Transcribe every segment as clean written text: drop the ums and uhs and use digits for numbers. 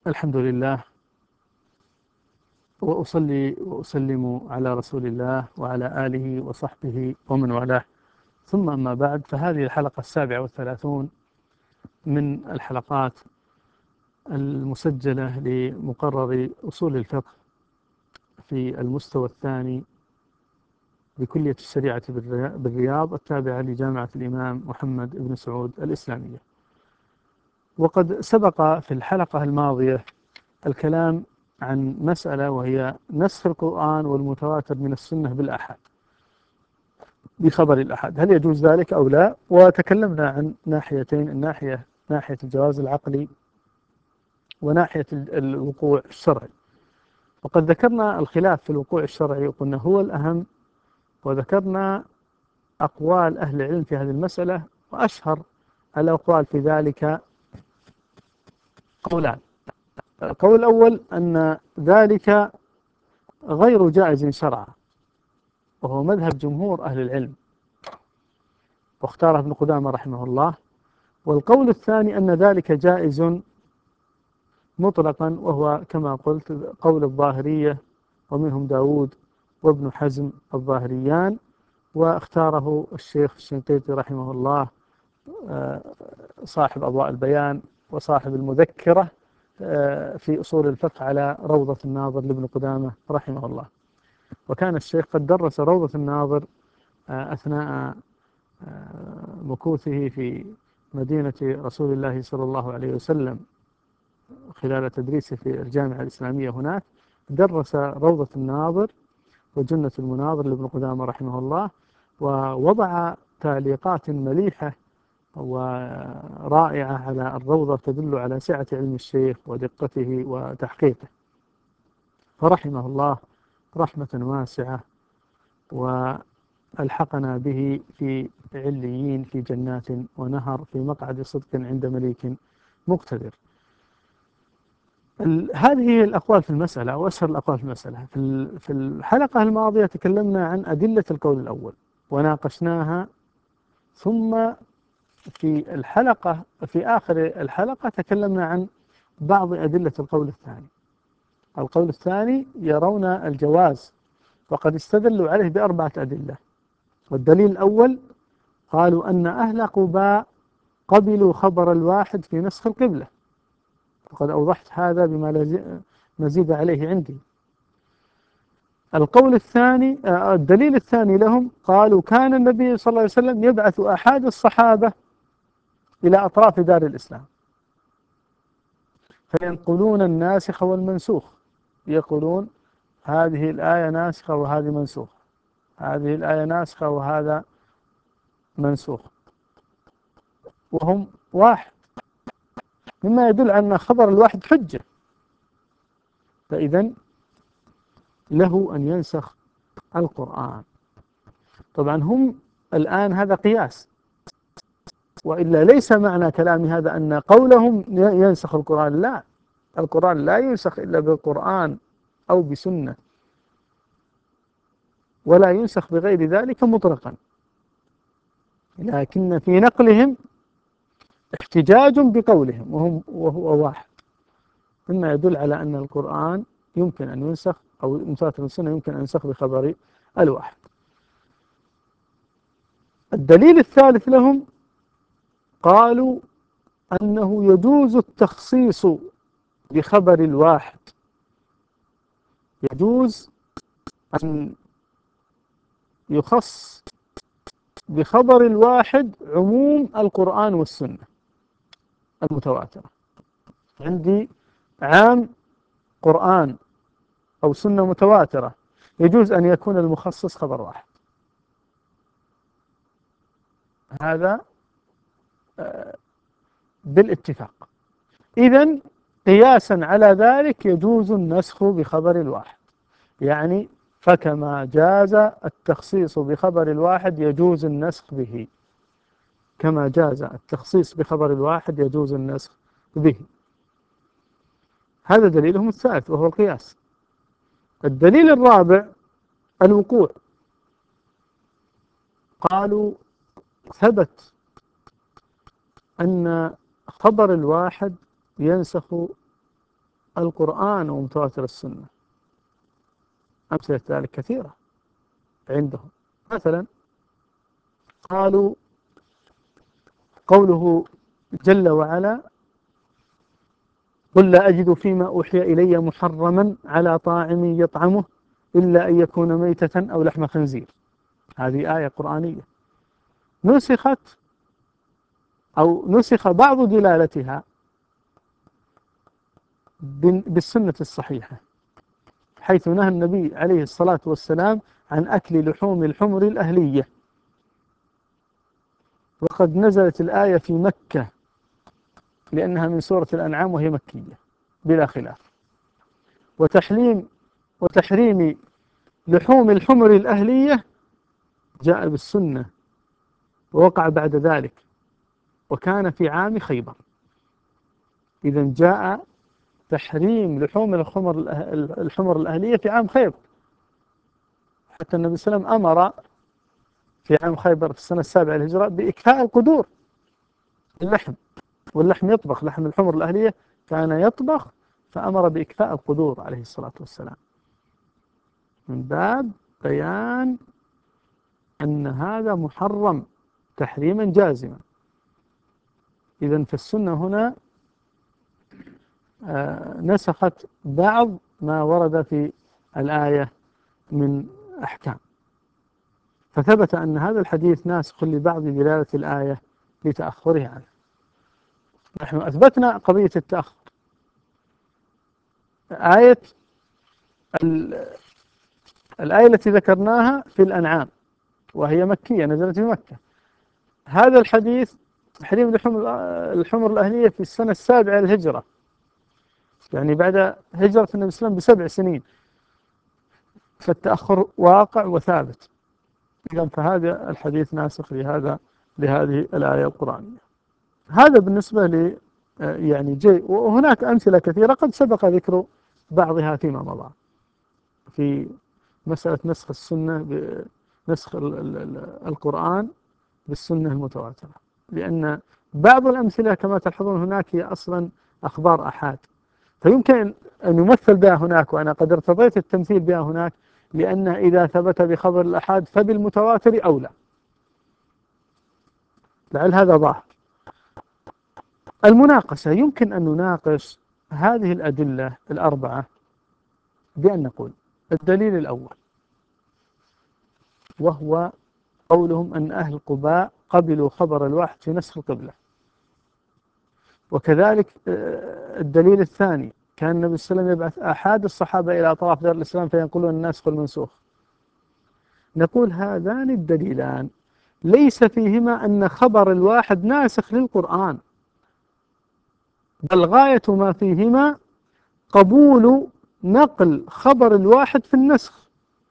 الحمد لله، وأصلي وأسلم على رسول الله وعلى آله وصحبه ومن والاه، ثم أما بعد، فهذه الحلقة 37 من الحلقات المسجلة لمقرر أصول الفقه في المستوى الثاني بكلية الشريعة بالرياض التابعة لجامعة الإمام محمد بن سعود الإسلامية. وقد سبق في الحلقة الماضية الكلام عن مسألة، وهي نسخ القرآن والمتواتر من السنة بالآحاد، بخبر الآحاد، هل يجوز ذلك أو لا؟ وتكلمنا عن ناحيتين، ناحية الجواز العقلي وناحية الوقوع الشرعي. وقد ذكرنا الخلاف في الوقوع الشرعي وقلنا هو الأهم، وذكرنا أقوال أهل العلم في هذه المسألة، وأشهر الأقوال في ذلك قولان. القول الأول أن ذلك غير جائز شرعا، وهو مذهب جمهور أهل العلم، واختاره ابن قدامة رحمه الله. والقول الثاني أن ذلك جائز مطلقا، وهو كما قلت قول الظاهرية، ومنهم داود وابن حزم الظاهريان، واختاره الشيخ الشنقيطي رحمه الله، صاحب أضواء البيان وصاحب المذكرة في أصول الفقه، على روضة الناظر لابن قدامة رحمه الله. وكان الشيخ قد درس روضة الناظر أثناء مكوثه في مدينة رسول الله صلى الله عليه وسلم، خلال تدريسه في الجامعة الإسلامية هناك، درس روضة الناظر وجنة المناظر لابن قدامة رحمه الله، ووضع تعليقات مليحة ورائعة على الروضة، تدل على سعة علم الشيخ ودقته وتحقيقه، فرحمه الله رحمة واسعة، وألحقنا به في عليين في جنات ونهر في مقعد صدق عند مليك مقتدر. هذه هي الأقوال في المسألة، أو أشهر الأقوال في المسألة. في الحلقة الماضية تكلمنا عن أدلة القول الأول وناقشناها، ثم في آخر الحلقة تكلمنا عن بعض أدلة القول الثاني. القول الثاني يرون الجواز، وقد استدلوا عليه بأربعة أدلة. والدليل الأول قالوا أن أهل قباء قبلوا خبر الواحد في نسخ القبلة، وقد أوضحت هذا بما لا مزيد عليه عندي. القول الثاني، الدليل الثاني لهم، قالوا كان النبي صلى الله عليه وسلم يبعث أحد الصحابة إلى أطراف دار الإسلام فينقلون الناسخ والمنسوخ، يقولون هذه الآية ناسخة وهذه منسوخة، هذه الآية ناسخة وهذا منسوخ، وهم واحد، مما يدل على أن خبر الواحد حجة، فإذا له أن ينسخ القرآن. طبعا هم الآن هذا قياس، وإلا ليس معنى كلام هذا أن قولهم ينسخ القرآن، لا، القرآن لا ينسخ إلا بالقرآن أو بسنة، ولا ينسخ بغير ذلك مطلقا، لكن في نقلهم احتجاج بقولهم، وهو واحد، مما يدل على أن القرآن يمكن أن ينسخ، أو متواتر السنة يمكن أن ينسخ بخبر الواحد. الدليل الثالث لهم قالوا أنه يجوز التخصيص بخبر الواحد، يجوز أن يخص بخبر الواحد عموم القرآن والسنة المتواترة. عندي عام قرآن أو سنة متواترة، يجوز أن يكون المخصص خبر واحد. هذا بالاتفاق. إذن قياسا على ذلك يجوز النسخ بخبر الواحد، يعني فكما جاز التخصيص بخبر الواحد يجوز النسخ به، كما جاز التخصيص بخبر الواحد يجوز النسخ به. هذا دليلهم الثالث، وهو القياس. الدليل الرابع الوقوع. قالوا ثبت أن خبر الواحد ينسخ القرآن ومتواتر السنة. أمثلة ذلك كثيرة عندهم. مثلا قالوا قوله جل وعلا: قل لا أجد فيما أوحي إلي محرما على طاعم يطعمه إلا أن يكون ميتة أو لحم خنزير. هذه آية قرآنية نسخت أو نسخ بعض دلالتها بالسنة الصحيحة، حيث نهى النبي عليه الصلاة والسلام عن أكل لحوم الحمر الأهلية، وقد نزلت الآية في مكة لأنها من سورة الأنعام وهي مكية بلا خلاف. وتحريم لحوم الحمر الأهلية جاء بالسنة ووقع بعد ذلك، وكان في عام خيبر. إذا جاء تحريم لحوم الحمر الأهلية في عام خيبر، حتى النبي صلى الله عليه وسلم أمر في عام خيبر في السنة السابعة للهجرة بإكفاء القدور اللحم، واللحم يطبخ، لحم الحمر الأهلية كان يطبخ، فأمر بإكفاء القدور عليه الصلاة والسلام، من باب بيان أن هذا محرم تحريما جازما. إذن فالسنة هنا نسخت بعض ما ورد في الآية من أحكام، فثبت أن هذا الحديث ناسخ لبعض دلالة الآية لتأخرها عنه. نحن أثبتنا قضية التأخر. الآية التي ذكرناها في الأنعام وهي مكية، نزلت في مكة. هذا الحديث تحريم الحمر الأهلية في السنة السابعة للهجرة، يعني بعد هجرة النبي صلى الله عليه وسلم ب7 سنين، فالتأخر واقع وثابت. إذن فهذا الحديث ناسخ لهذه الآية القرآنية. هذا بالنسبة ل يعني وهناك أمثلة كثيرة قد سبق ذكر بعضها فيما مضى في مسألة نسخ السنة بنسخ القرآن بالسنة المتواترة، لأن بعض الأمثلة كما تلاحظون هناك هي أصلا أخبار أحاد، فيمكن أن يمثل بها هناك، وأنا قد ارتضيت التمثيل بها هناك، لأن إذا ثبت بخبر الأحاد فبالمتواتر أولى. لعل هذا ظاهر. المناقشة: يمكن أن نناقش هذه الأدلة الأربعة بأن نقول: الدليل الأول وهو قولهم أن أهل قباء قبلوا خبر الواحد في نسخ القبلة. وكذلك الدليل الثاني: كان النبي صلى الله عليه وسلم يبعث أحد الصحابة إلى أطراف دار الإسلام فينقلون الناسخ والمنسوخ. نقول هذان الدليلان ليس فيهما أن خبر الواحد ناسخ للقرآن، بل غاية ما فيهما قبول نقل خبر الواحد في النسخ،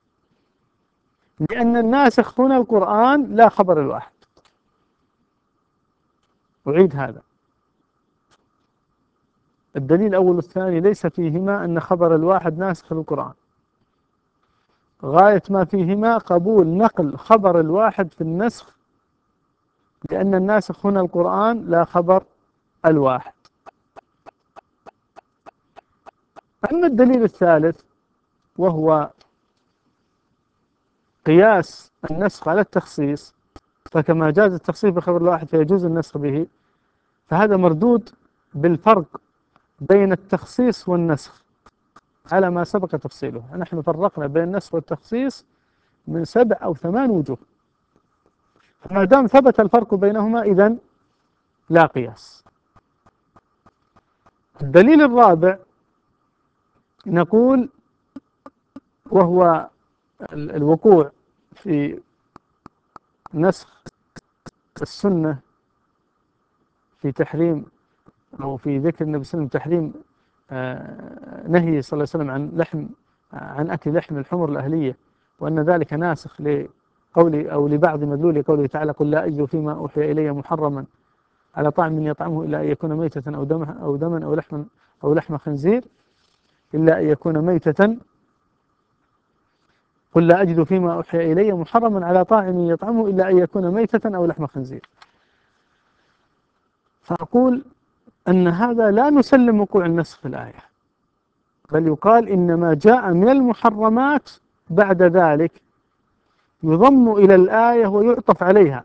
لأن الناسخ هنا القرآن لا خبر الواحد. أعيد هذا: الدليل الأول والثاني ليس فيهما أن خبر الواحد ناسخ للقرآن، غاية ما فيهما قبول نقل خبر الواحد في النسخ، لأن الناسخ هنا القرآن لا خبر الواحد. أما الدليل الثالث وهو قياس النسخ على التخصيص، فكما جاز التخصيص بخبر الواحد فيجوز النسخ به، فهذا مردود بالفرق بين التخصيص والنسخ على ما سبق تفصيله. نحن فرقنا بين النسخ والتخصيص من 7 أو 8 وجوه، فما دام ثبت الفرق بينهما إذن لا قياس. الدليل الرابع نقول وهو الوقوع في نسخ السنة في تحريم أو في ذكر النبي صلى الله عليه وسلم تحريم نهي صلى الله عليه وسلم عن أكل لحم الحمر الأهلية، وأن ذلك ناسخ لقول أو لبعض مدلول قوله تعالى: قل لا أجد فيما أوحي إلي محرما على طعم من يطعمه إلا أن يكون ميتة أو دما أو لحم خنزير، إلا أن يكون ميتة. قل لا أجد فيما أوحي إلي محرما على طاعم يطعمه إلا أن يكون ميتة أو لحم خنزير. فأقول أن هذا لا نسلم وقوع النسخ في الآية، بل يقال إنما جاء من المحرمات بعد ذلك يضم إلى الآية ويعطف عليها،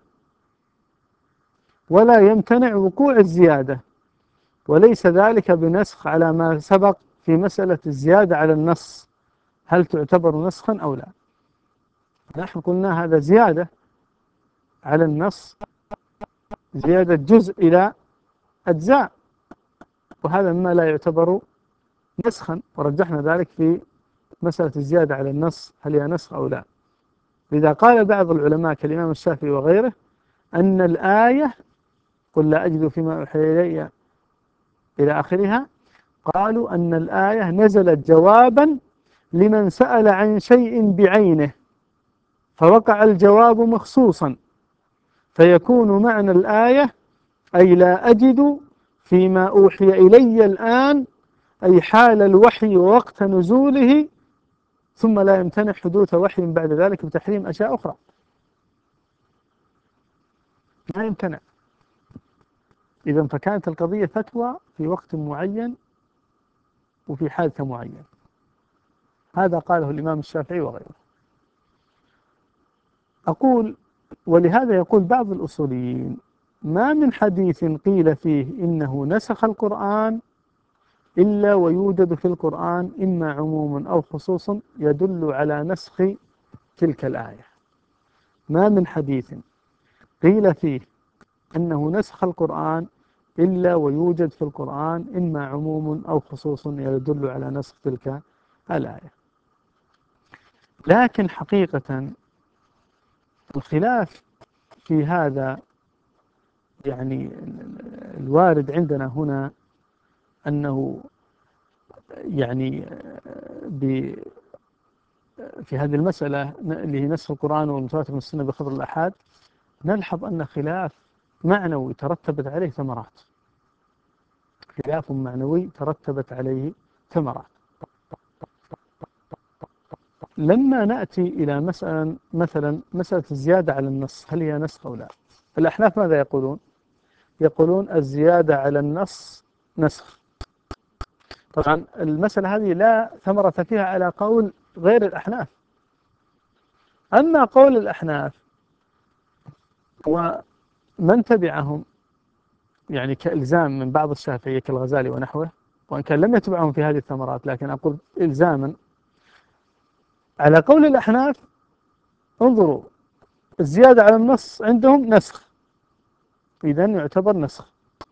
ولا يمتنع وقوع الزيادة، وليس ذلك بنسخ على ما سبق في مسألة الزيادة على النص، هل تعتبر نسخا أو لا؟ نحن قلنا هذا زيادة على النص، زيادة جزء إلى أجزاء، وهذا مما لا يعتبر نسخا، ورجحنا ذلك في مسألة الزيادة على النص هل هي نسخ أو لا. لذا قال بعض العلماء كالإمام الشافعي وغيره أن الآية قل لا أجد فيما أوحي إلي إلى آخرها، قالوا أن الآية نزلت جوابا لمن سأل عن شيء بعينه فوقع الجواب مخصوصا، فيكون معنى الآية أي لا أجد فيما أوحي إلي الآن، أي حال الوحي ووقت نزوله، ثم لا يمتنع حدوث وحي بعد ذلك بتحريم أشياء أخرى، لا يمتنع. إذن فكانت القضية فتوى في وقت معين وفي حادثة معينة، هذا قاله الإمام الشافعي وغيره. أقول ولهذا يقول بعض الأصوليين ما من حديث قيل فيه إنه نسخ القرآن إلا ويوجد في القرآن إما عموم أو خصوص يدل على نسخ تلك الآية. ما من حديث قيل فيه أنه نسخ القرآن إلا ويوجد في القرآن إما عموم أو خصوص يدل على نسخ تلك الآية. لكن حقيقة الخلاف في هذا يعني الوارد عندنا هنا أنه يعني في هذه المسألة اللي هي نسخ القرآن والمتواتر من السنة بخبر الآحاد، نلحظ أن خلاف معنوي ترتبت عليه ثمرات، خلاف معنوي ترتبت عليه ثمرات. لما نأتي إلى مثلا مسألة الزيادة على النص هل هي نسخ أو لا؟ الأحناف ماذا يقولون؟ يقولون الزيادة على النص نسخ. طبعا المسألة هذه لا ثمرة فيها على قول غير الأحناف. أما قول الأحناف ومن تبعهم يعني كإلزام من بعض الشافعية كالغزالي ونحوه، وإن كان لم يتبعهم في هذه الثمرات، لكن أقول إلزاما على قول الأحناف، انظروا الزيادة على النص عندهم نسخ، إذن يعتبر نسخ.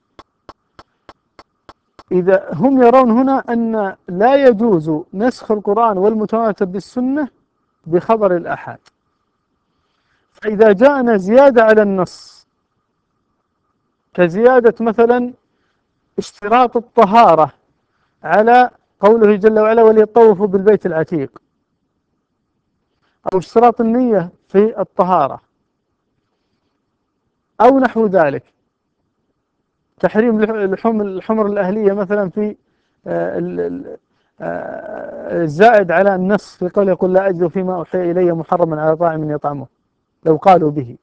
إذا هم يرون هنا أن لا يجوز نسخ القرآن والمتواتر بالسنة بخبر الآحاد، فإذا جاءنا زيادة على النص كزيادة مثلا اشتراط الطهارة على قوله جل وعلا وليطوفوا بالبيت العتيق، أو اشتراط النية في الطهارة، أو نحو ذلك، تحريم الحمر الأهلية مثلا في الزائد على النص في قول يقول لا أجد فيما أوحي إلي محرما على طاعم يطعمه، لو قالوا به،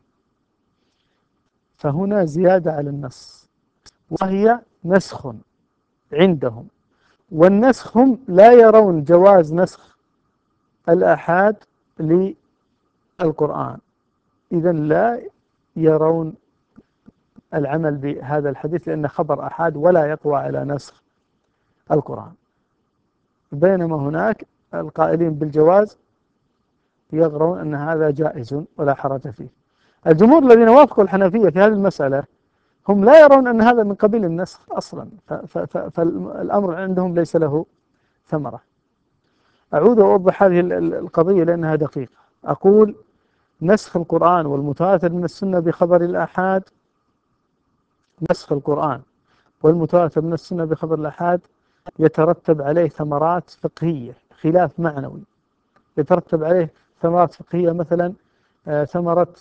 فهنا زيادة على النص وهي نسخ عندهم، والنسخ هم لا يرون جواز نسخ الآحاد للقرآن، إذن لا يرون العمل بهذا الحديث لأنه خبر آحاد ولا يقوى على نسخ القرآن. بينما هناك القائلين بالجواز يرون أن هذا جائز ولا حرج فيه. الجمهور الذين وافقوا الحنفية في هذه المسألة هم لا يرون أن هذا من قبيل النسخ أصلا، فالأمر عندهم ليس له ثمرة. أعود وأوضح هذه القضية لأنها دقيقة. أقول نسخ القرآن والمتواتر من السنة بخبر الآحاد، نسخ القرآن والمتواتر من السنة بخبر الآحاد يترتب عليه ثمرات فقهية، خلاف معنوي يترتب عليه ثمرات فقهية، مثلا ثمرة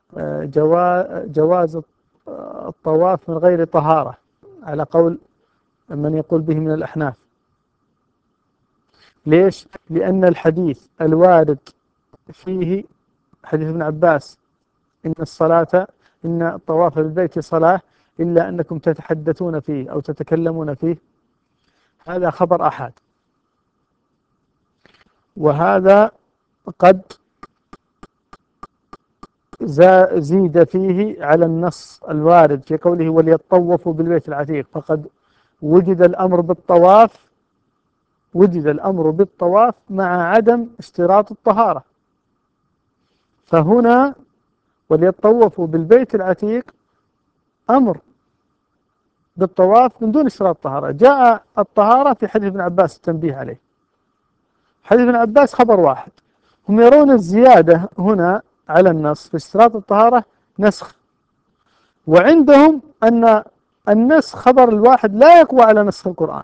جواز الطواف من غير طهارة على قول من يقول به من الأحناف. ليش؟ لأن الحديث الوارد فيه حديث ابن عباس إن الطواف بالبيت صلاة إلا أنكم تتحدثون فيه أو تتكلمون فيه، هذا خبر أحد، وهذا قد زيد فيه على النص الوارد في قوله وليطوفوا بالبيت العتيق، فقد وجد الأمر بالطواف، مع عدم اشتراط الطهارة. فهنا وليطوفوا بالبيت العتيق أمر بالطواف من دون اشتراط الطهارة. جاء الطهارة في حديث ابن عباس التنبيه عليه. حديث ابن عباس خبر واحد، هم يرون الزيادة هنا على النص في اشتراط الطهارة نسخ، وعندهم أن النسخ خبر الواحد لا يقوى على نسخ القرآن،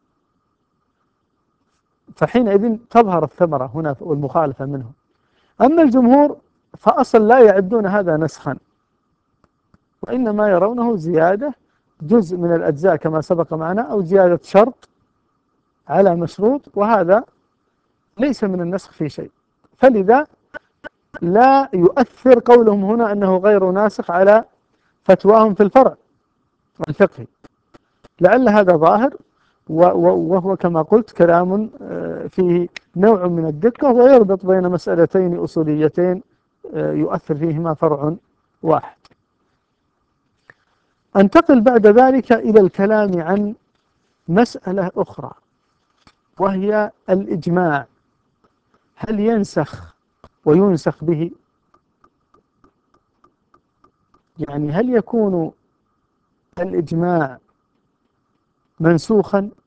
فحينئذ تظهر الثمرة هنا والمخالفة منهم. أما الجمهور فأصل لا يعدون هذا نسخا، وإنما يرونه زيادة جزء من الأجزاء كما سبق معنا، أو زيادة شرط على مشروط، وهذا ليس من النسخ في شيء. فلذا لا يؤثر قولهم هنا أنه غير ناسخ على فتواهم في الفرع الفقهي. لعل هذا ظاهر، وهو كما قلت كلام فيه نوع من الدقة، ويربط بين مسألتين أصوليتين يؤثر فيهما فرع واحد. أنتقل بعد ذلك إلى الكلام عن مسألة أخرى، وهي الإجماع. هل ينسخ وينسخ به؟ يعني هل يكون الإجماع منسوخا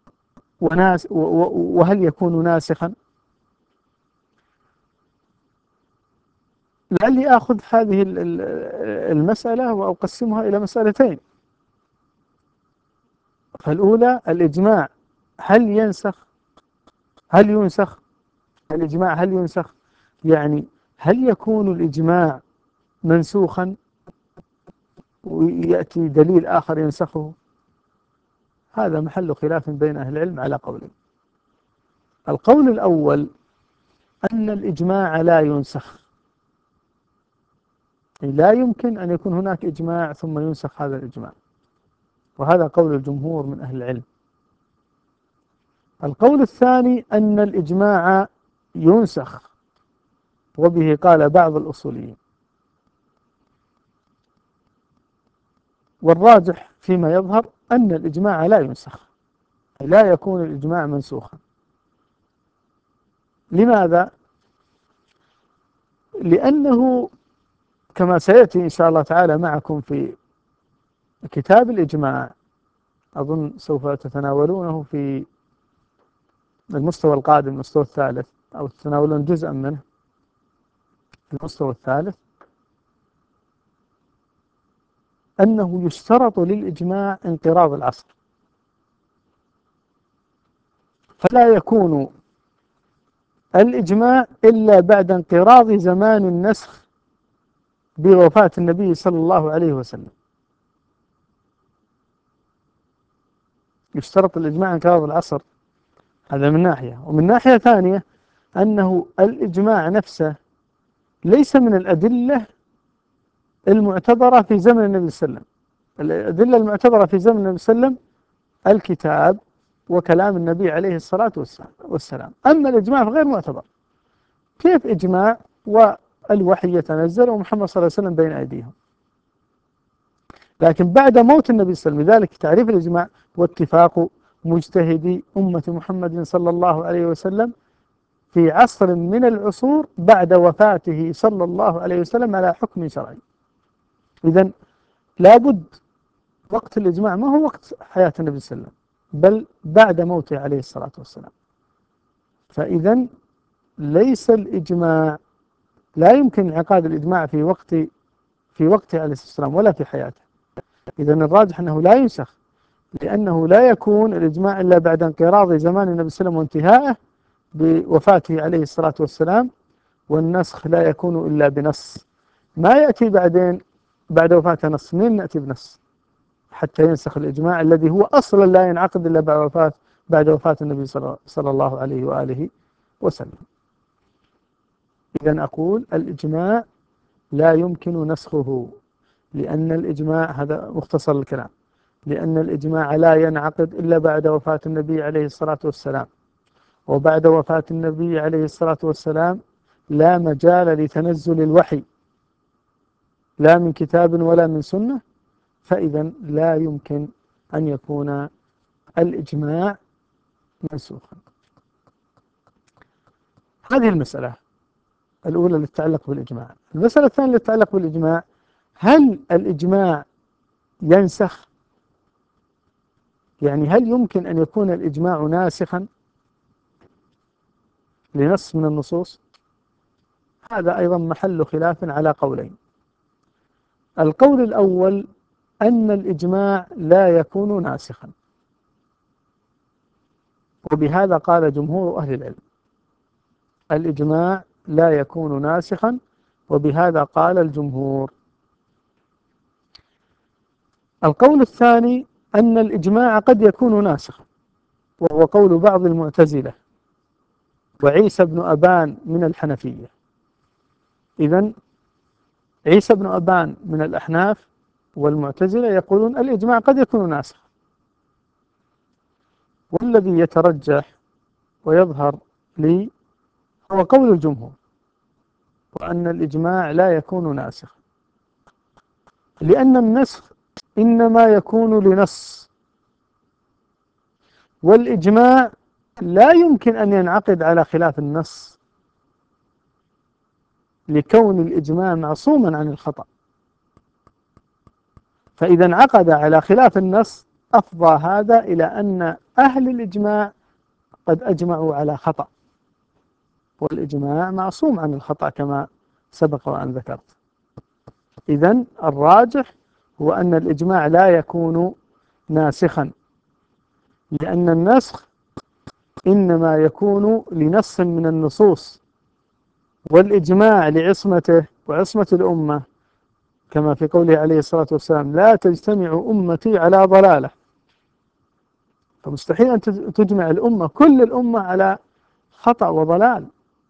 وهل يكون ناسخا؟ لعلي آخذ هذه المسألة وأقسمها إلى مسألتين. فالأولى الإجماع هل ينسخ، هل ينسخ الإجماع، هل ينسخ؟ يعني هل يكون الإجماع منسوخا ويأتي دليل آخر ينسخه؟ هذا محل خلاف بين أهل العلم على قولين. القول الأول أن الإجماع لا ينسخ، لا يمكن أن يكون هناك إجماع ثم ينسخ هذا الإجماع، وهذا قول الجمهور من أهل العلم. القول الثاني أن الإجماع ينسخ، وبه قال بعض الأصوليين، والراجح فيما يظهر أن الإجماع لا ينسخ، لا يكون الإجماع منسوخا. لماذا؟ لأنه كما سيأتي إن شاء الله تعالى معكم في كتاب الإجماع، أظن سوف تتناولونه في المستوى القادم، المستوى الثالث، أو تتناولون جزءا منه في المستوى الثالث، أنه يشترط للإجماع انقراض العصر، فلا يكون الإجماع إلا بعد انقراض زمان النسخ بوفاة النبي صلى الله عليه وسلم. يشترط الإجماع انقراض العصر، هذا من ناحية. ومن ناحية ثانية أنه الإجماع نفسه ليس من الأدلة المعتبرة في زمن النبي صلى الله عليه وسلم. الأدلة المعتبرة في زمن النبي صلى الله عليه وسلم الكتاب وكلام النبي عليه الصلاة والسلام. أما الإجماع فغير معتبر. كيف إجماع والوحي يتنزل ومحمد صلى الله عليه وسلم بين أيديهم؟ لكن بعد موت النبي صلى الله عليه وسلم، لذلك تعريف الإجماع واتفاق مجتهدي أمة محمد صلى الله عليه وسلم في عصر من العصور بعد وفاته صلى الله عليه وسلم على حكم شرعي. إذن لابد وقت الإجماع ما هو وقت حياة النبي صلى الله عليه وسلم، بل بعد موته عليه الصلاة والسلام. فإذن ليس الإجماع، لا يمكن انعقاد الإجماع في وقته عليه الصلاة والسلام ولا في حياته. إذن الراجح أنه لا ينسخ، لأنه لا يكون الإجماع إلا بعد انقراض زمان النبي صلى الله عليه وسلم وانتهائه بوفاته عليه الصلاة والسلام، والنسخ لا يكون إلا بنص. ما يأتي بعدين بعد وفاته نص، من نأتي بنص حتى ينسخ الإجماع الذي هو أصلا لا ينعقد إلا بعد وفاة النبي صلى الله عليه وآله وسلم. إذن أقول الإجماع لا يمكن نسخه، لأن الإجماع، هذا مختصر الكلام، لأن الإجماع لا ينعقد إلا بعد وفاة النبي عليه الصلاة والسلام، وبعد وفاة النبي عليه الصلاة والسلام لا مجال لتنزل الوحي لا من كتاب ولا من سنة، فإذا لا يمكن أن يكون الإجماع منسوخا. هذه المسألة الأولى التي تتعلق بالإجماع. المسألة الثانية التي تتعلق بالإجماع: هل الإجماع ينسخ؟ يعني هل يمكن أن يكون الإجماع ناسخا لنص من النصوص؟ هذا أيضا محل خلاف على قولين. القول الأول أن الإجماع لا يكون ناسخا، وبهذا قال جمهور أهل العلم. الإجماع لا يكون ناسخا، وبهذا قال الجمهور. القول الثاني أن الإجماع قد يكون ناسخا، وهو قول بعض المعتزلة وعيسى بن أبان من الحنفية. إذن عيسى بن أبان من الأحناف والمعتزلة يقولون الإجماع قد يكون ناسخا، والذي يترجح ويظهر لي هو قول الجمهور، وأن الإجماع لا يكون ناسخا، لأن النسخ إنما يكون لنص، والإجماع لا يمكن أن ينعقد على خلاف النص، لكون الإجماع معصوما عن الخطأ. فإذا انعقد على خلاف النص أفضى هذا إلى أن أهل الإجماع قد أجمعوا على خطأ، والإجماع معصوم عن الخطأ كما سبق وأن ذكرت. إذن الراجح هو أن الإجماع لا يكون ناسخا، لأن النسخ إنما يكون لنص من النصوص، والإجماع لعصمته وعصمة الأمة، كما في قوله عليه الصلاة والسلام: لا تجتمع أمتي على ضلالة. فمستحيل أن تجمع الأمة كل الأمة على خطأ وضلال.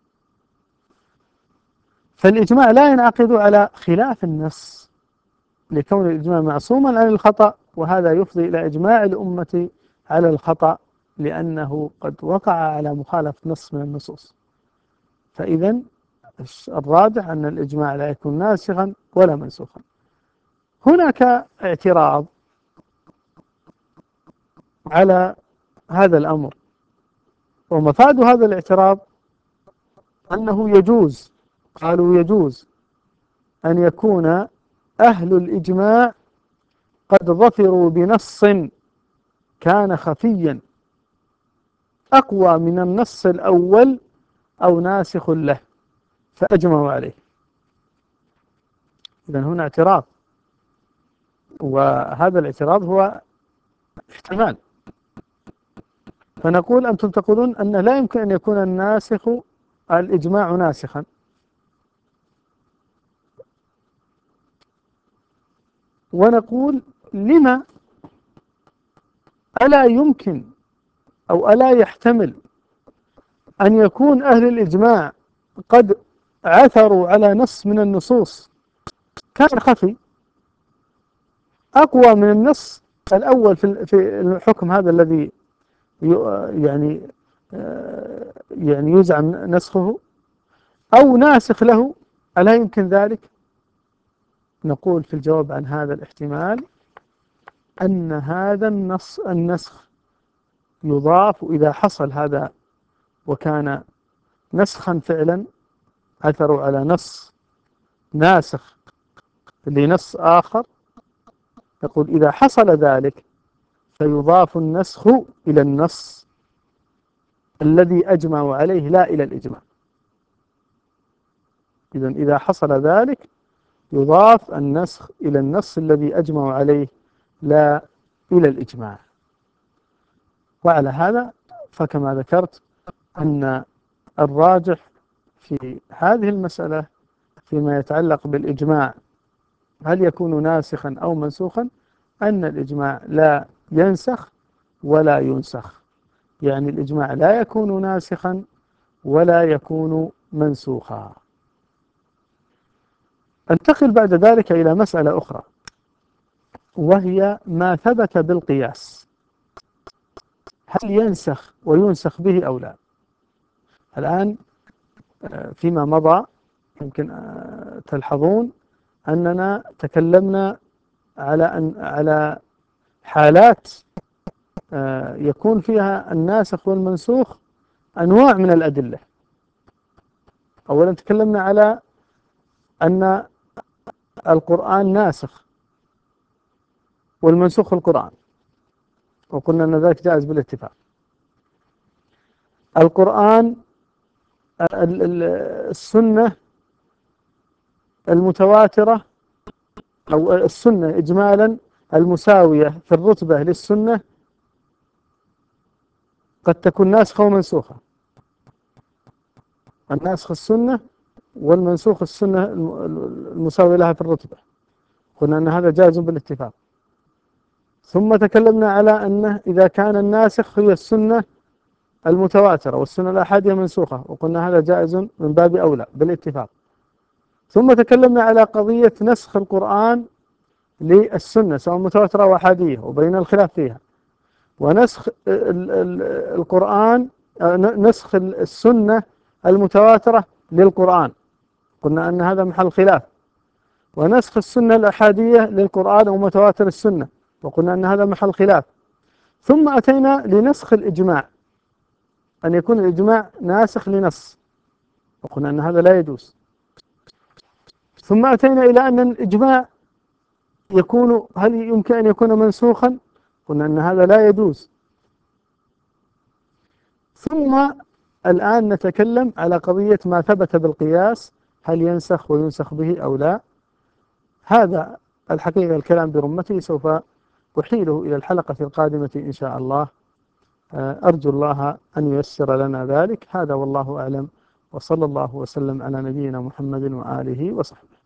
فالإجماع لا ينعقد على خلاف النص، لكون الإجماع معصوما عن الخطأ، وهذا يفضي إلى إجماع الأمة على الخطأ، لأنه قد وقع على مخالفة نص من النصوص. فإذا الراجح أن الإجماع لا يكون ناسخا ولا منسوخا. هناك اعتراض على هذا الأمر، ومفاد هذا الاعتراض أنه يجوز، قالوا يجوز أن يكون أهل الإجماع قد ظفروا بنص كان خفيا أقوى من النص الأول أو ناسخ له فأجمعوا عليه. إذن هنا اعتراض، وهذا الاعتراض هو احتمال. فنقول أنتم تقولون أن لا يمكن أن يكون الناسخ الإجماع ناسخا، ونقول لما؟ ألا يمكن أو ألا يحتمل أن يكون أهل الإجماع قد عثروا على نص من النصوص كان خفي أقوى من النص الأول في الحكم هذا الذي يعني يزعم نسخه، أو ناسخ له؟ ألا يمكن ذلك؟ نقول في الجواب عن هذا الاحتمال أن هذا النسخ يضاف إذا حصل هذا وكان نسخا فعلا، عثروا على نص ناسخ لنص آخر، نقول إذا حصل ذلك فيضاف النسخ إلى النص الذي أجمعوا عليه لا إلى الإجماع. إذن إذا حصل ذلك يضاف النسخ إلى النص الذي أجمعوا عليه لا إلى الإجماع. وعلى هذا فكما ذكرت أن الراجح في هذه المسألة فيما يتعلق بالإجماع هل يكون ناسخا أو منسوخا، أن الإجماع لا ينسخ ولا ينسخ، يعني الإجماع لا يكون ناسخا ولا يكون منسوخا. انتقل بعد ذلك إلى مسألة أخرى، وهي ما ثبت بالقياس، هل ينسخ وينسخ به أو لا؟ الآن فيما مضى يمكن تلحظون أننا تكلمنا على حالات يكون فيها الناسخ والمنسوخ أنواع من الأدلة. أولا تكلمنا على أن القرآن ناسخ والمنسوخ القرآن، وقلنا أن ذلك جائز بالاتفاق. القرآن السنة المتواترة أو السنة إجمالا المساوية في الرتبة للسنة قد تكون ناسخة ومنسوخة. الناسخ السنة والمنسوخ السنة المساوية لها في الرتبة، قلنا أن هذا جائز بالاتفاق. ثم تكلمنا على أنه إذا كان الناسخ هي السنة المتواترة والسنة الأحادية منسوخة، وقلنا هذا جائز من باب أولى بالاتفاق. ثم تكلمنا على قضية نسخ القرآن للسنة سواء متواترة أو أحادية، وبين الخلاف فيها. ونسخ القرآن نسخ السنة المتواترة للقرآن، قلنا أن هذا محل خلاف. ونسخ السنة الأحادية للقرآن أو متواتر السنة، وقلنا أن هذا محل خلاف. ثم أتينا لنسخ الإجماع، أن يكون الإجماع ناسخ لنص، وقلنا أن هذا لا يجوز. ثم أتينا إلى أن الإجماع هل يمكن أن يكون منسوخا؟ قلنا أن هذا لا يجوز. ثم الآن نتكلم على قضية ما ثبت بالقياس، هل ينسخ وينسخ به أو لا. هذا الحقيقة الكلام برمته سوف أحيله إلى الحلقة القادمة إن شاء الله. أرجو الله أن ييسر لنا ذلك. هذا والله أعلم، وصلى الله وسلم على نبينا محمد وآله وصحبه.